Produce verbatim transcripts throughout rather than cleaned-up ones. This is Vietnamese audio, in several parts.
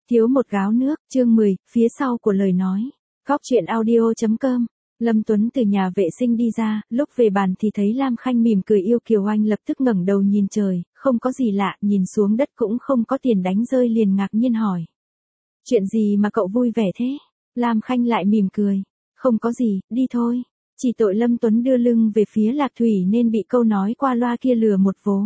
Thiếu một gáo nước, chương mười, phía sau của lời nói. Góc truyện audio chấm com. Lâm Tuấn từ nhà vệ sinh đi ra, lúc về bàn thì thấy Lam Khanh mỉm cười yêu kiều, anh lập tức ngẩng đầu nhìn trời, không có gì lạ, nhìn xuống đất cũng không có tiền đánh rơi, liền ngạc nhiên hỏi. Chuyện gì mà cậu vui vẻ thế? Lam Khanh lại mỉm cười. Không có gì, đi thôi. Chỉ tội Lâm Tuấn đưa lưng về phía Lạc Thủy nên bị câu nói qua loa kia lừa một vố.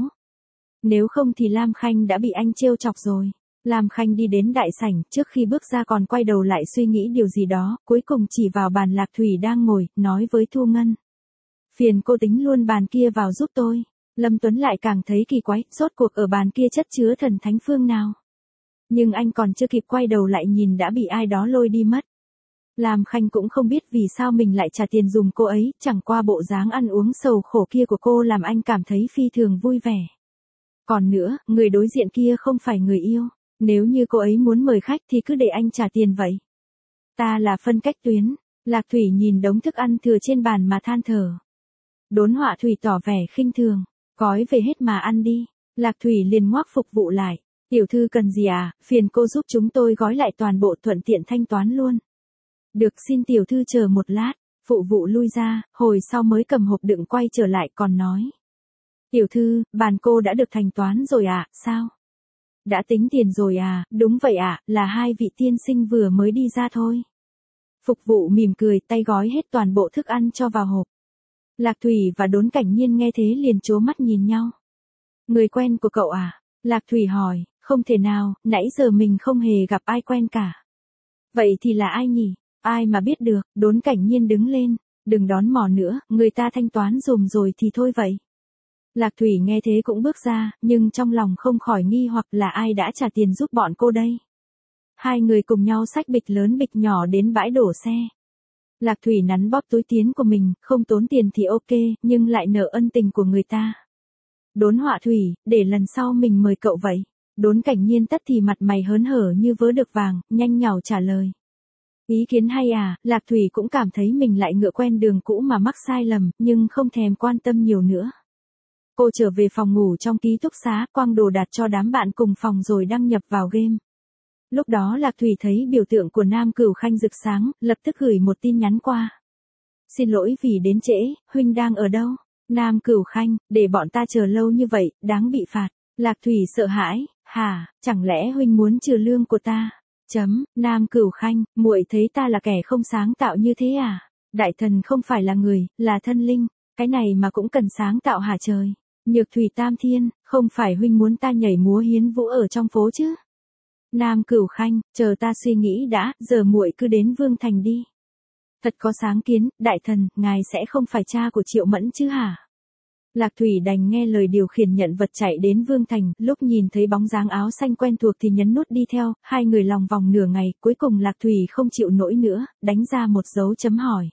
Nếu không thì Lam Khanh đã bị anh trêu chọc rồi. Lam Khanh đi đến đại sảnh, trước khi bước ra còn quay đầu lại suy nghĩ điều gì đó, cuối cùng chỉ vào bàn Lạc Thủy đang ngồi, nói với Thu Ngân. Phiền cô tính luôn bàn kia vào giúp tôi. Lâm Tuấn lại càng thấy kỳ quái, rốt cuộc ở bàn kia chất chứa thần thánh phương nào. Nhưng anh còn chưa kịp quay đầu lại nhìn đã bị ai đó lôi đi mất. Lam Khanh cũng không biết vì sao mình lại trả tiền dùng cô ấy, chẳng qua bộ dáng ăn uống sầu khổ kia của cô làm anh cảm thấy phi thường vui vẻ. Còn nữa, người đối diện kia không phải người yêu. Nếu như cô ấy muốn mời khách thì cứ để anh trả tiền vậy. Ta là phân cách tuyến. Lạc Thủy nhìn đống thức ăn thừa trên bàn mà than thở. Đốn Họa Thủy tỏ vẻ khinh thường. Gói về hết mà ăn đi. Lạc Thủy liền ngoác phục vụ lại. Tiểu thư cần gì à, phiền cô giúp chúng tôi gói lại toàn bộ thuận tiện thanh toán luôn. Được, xin tiểu thư chờ một lát. Phụ vụ lui ra, hồi sau mới cầm hộp đựng quay trở lại còn nói. Tiểu thư, bàn cô đã được thanh toán rồi ạ, à, sao? Đã tính tiền rồi à, đúng vậy ạ, à, là hai vị tiên sinh vừa mới đi ra thôi. Phục vụ mỉm cười, tay gói hết toàn bộ thức ăn cho vào hộp. Lạc Thủy và Đốn Cảnh Nhiên nghe thế liền trố mắt nhìn nhau. Người quen của cậu à? Lạc Thủy hỏi, không thể nào, nãy giờ mình không hề gặp ai quen cả. Vậy thì là ai nhỉ? Ai mà biết được, Đốn Cảnh Nhiên đứng lên, đừng đón mò nữa, người ta thanh toán dùm rồi thì thôi vậy. Lạc Thủy nghe thế cũng bước ra, nhưng trong lòng không khỏi nghi hoặc là ai đã trả tiền giúp bọn cô đây. Hai người cùng nhau xách bịch lớn bịch nhỏ đến bãi đổ xe. Lạc Thủy nắn bóp túi tiền của mình, không tốn tiền thì ok, nhưng lại nợ ân tình của người ta. Đốn Họa Thủy, để lần sau mình mời cậu vậy. Đốn Cảnh Nhiên tất thì mặt mày hớn hở như vớ được vàng, nhanh nhảu trả lời. Ý kiến hay à, Lạc Thủy cũng cảm thấy mình lại ngựa quen đường cũ mà mắc sai lầm, nhưng không thèm quan tâm nhiều nữa. Cô trở về phòng ngủ trong ký túc xá, quăng đồ đặt cho đám bạn cùng phòng rồi đăng nhập vào game. Lúc đó Lạc Thủy thấy biểu tượng của Nam Cửu Khanh rực sáng, lập tức gửi một tin nhắn qua. Xin lỗi vì đến trễ, huynh đang ở đâu? Nam Cửu Khanh, để bọn ta chờ lâu như vậy, đáng bị phạt. Lạc Thủy sợ hãi, hả, chẳng lẽ huynh muốn trừ lương của ta? Chấm, Nam Cửu Khanh, muội thấy ta là kẻ không sáng tạo như thế à? Đại thần không phải là người, là thân linh, cái này mà cũng cần sáng tạo hả trời? Nhược Thủy Tam Thiên, không phải huynh muốn ta nhảy múa hiến vũ ở trong phố chứ? Nam Cửu Khanh, chờ ta suy nghĩ đã, giờ muội cứ đến Vương Thành đi. Thật có sáng kiến, đại thần, ngài sẽ không phải cha của Triệu Mẫn chứ hả? Lạc Thủy đành nghe lời điều khiển nhận vật chạy đến Vương Thành, lúc nhìn thấy bóng dáng áo xanh quen thuộc thì nhấn nút đi theo, hai người lòng vòng nửa ngày, cuối cùng Lạc Thủy không chịu nổi nữa, đánh ra một dấu chấm hỏi.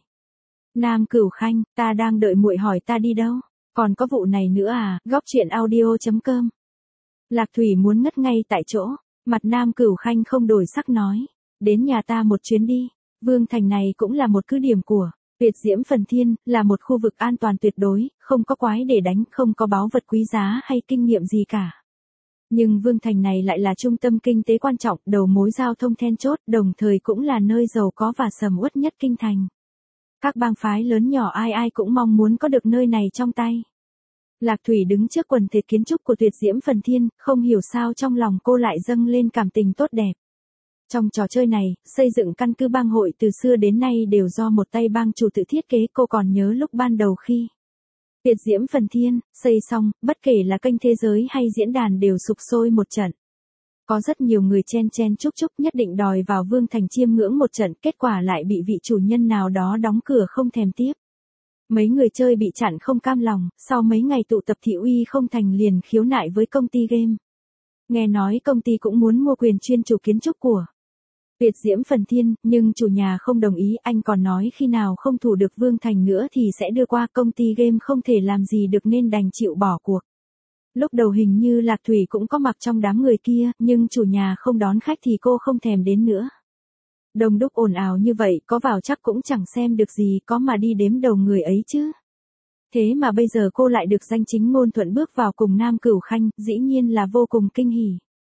Nam Cửu Khanh, ta đang đợi muội hỏi ta đi đâu? Còn có vụ này nữa à, góc truyện audio chấm com. Lạc Thủy muốn ngất ngay tại chỗ, mặt Nam Cửu Khanh không đổi sắc nói. Đến nhà ta một chuyến đi, Vương Thành này cũng là một cứ điểm của Tuyệt Diễm Phần Thiên, là một khu vực an toàn tuyệt đối, không có quái để đánh, không có báu vật quý giá hay kinh nghiệm gì cả. Nhưng Vương Thành này lại là trung tâm kinh tế quan trọng, đầu mối giao thông then chốt, đồng thời cũng là nơi giàu có và sầm uất nhất kinh thành. Các bang phái lớn nhỏ ai ai cũng mong muốn có được nơi này trong tay. Lạc Thủy đứng trước quần thể kiến trúc của Tuyệt Diễm Phần Thiên, không hiểu sao trong lòng cô lại dâng lên cảm tình tốt đẹp. Trong trò chơi này, xây dựng căn cứ bang hội từ xưa đến nay đều do một tay bang chủ tự thiết kế, cô còn nhớ lúc ban đầu khi Tuyệt Diễm Phần Thiên xây xong, bất kể là kênh thế giới hay diễn đàn đều sục sôi một trận. Có rất nhiều người chen chen chúc chúc nhất định đòi vào Vương Thành chiêm ngưỡng một trận, kết quả lại bị vị chủ nhân nào đó đóng cửa không thèm tiếp. Mấy người chơi bị chặn không cam lòng, sau mấy ngày tụ tập thị uy không thành liền khiếu nại với công ty game. Nghe nói công ty cũng muốn mua quyền chuyên chủ kiến trúc của Tuyệt Diễm Phần Thiên, nhưng chủ nhà không đồng ý, anh còn nói khi nào không thủ được Vương Thành nữa thì sẽ đưa qua, công ty game không thể làm gì được nên đành chịu bỏ cuộc. Lúc đầu hình như Lạc Thủy cũng có mặt trong đám người kia, nhưng chủ nhà không đón khách thì cô không thèm đến nữa. Đông đúc ồn ào như vậy, có vào chắc cũng chẳng xem được gì, có mà đi đếm đầu người ấy chứ. Thế mà bây giờ cô lại được danh chính ngôn thuận bước vào cùng Nam Cửu Khanh, dĩ nhiên là vô cùng kinh hỉ.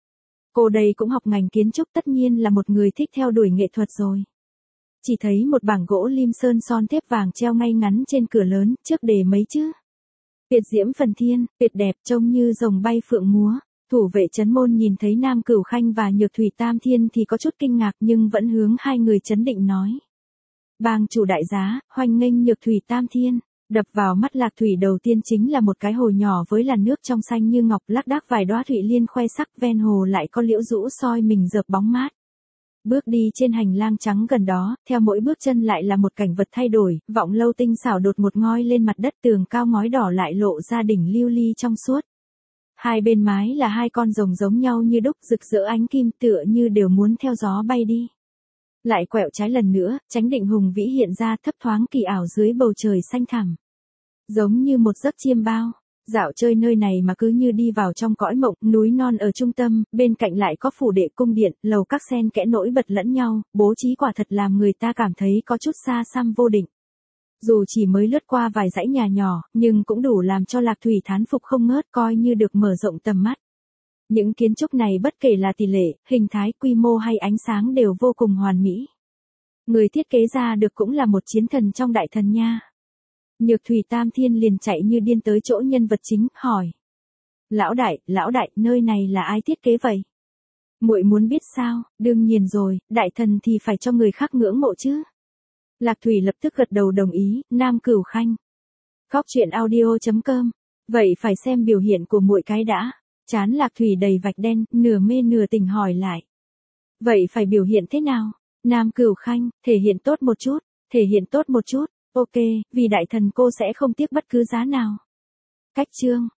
Cô đây cũng học ngành kiến trúc, tất nhiên là một người thích theo đuổi nghệ thuật rồi. Chỉ thấy một bảng gỗ lim sơn son thép vàng treo ngay ngắn trên cửa lớn, trước đề mấy chữ. Tuyệt diễm phần thiên, tuyệt đẹp, trông như rồng bay phượng múa. Thủ vệ trấn môn nhìn thấy Nam Cửu Khanh và Nhược Thủy Tam Thiên thì có chút kinh ngạc nhưng vẫn hướng hai người trấn định nói. Bang chủ đại giá, hoan nghênh Nhược Thủy Tam Thiên. Đập vào mắt Lạc Thủy đầu tiên chính là một cái hồ nhỏ với làn nước trong xanh như ngọc, lác đác vài đóa thụy liên khoe sắc, ven hồ lại có liễu rũ soi mình rợp bóng mát. Bước đi trên hành lang trắng gần đó, theo mỗi bước chân lại là một cảnh vật thay đổi, vọng lâu tinh xảo đột một ngoi lên mặt đất, tường cao ngói đỏ lại lộ ra đỉnh lưu ly trong suốt. Hai bên mái là hai con rồng giống nhau như đúc, rực rỡ ánh kim, tựa như đều muốn theo gió bay đi. Lại quẹo trái lần nữa, Chánh Định hùng vĩ hiện ra, thấp thoáng kỳ ảo dưới bầu trời xanh thẳm. Giống như một giấc chiêm bao. Dạo chơi nơi này mà cứ như đi vào trong cõi mộng, núi non ở trung tâm, bên cạnh lại có phủ đệ cung điện, lầu các xen kẽ nổi bật lẫn nhau, bố trí quả thật làm người ta cảm thấy có chút xa xăm vô định. Dù chỉ mới lướt qua vài dãy nhà nhỏ, nhưng cũng đủ làm cho Lạc Thủy thán phục không ngớt, coi như được mở rộng tầm mắt. Những kiến trúc này bất kể là tỷ lệ, hình thái, quy mô hay ánh sáng đều vô cùng hoàn mỹ. Người thiết kế ra được cũng là một chiến thần trong đại thần nha. Nhược Thủy Tam Thiên liền chạy như điên tới chỗ nhân vật chính, hỏi. Lão đại, lão đại, nơi này là ai thiết kế vậy? Muội muốn biết sao? Đương nhiên rồi, đại thần thì phải cho người khác ngưỡng mộ chứ. Lạc Thủy lập tức gật đầu đồng ý, Nam Cửu Khanh. Góc truyện audio chấm com. Vậy phải xem biểu hiện của muội cái đã. Chán Lạc Thủy đầy vạch đen, nửa mê nửa tỉnh hỏi lại. Vậy phải biểu hiện thế nào? Nam Cửu Khanh, thể hiện tốt một chút, thể hiện tốt một chút. Ok, vì đại thần cô sẽ không tiếc bất cứ giá nào. Cách chương.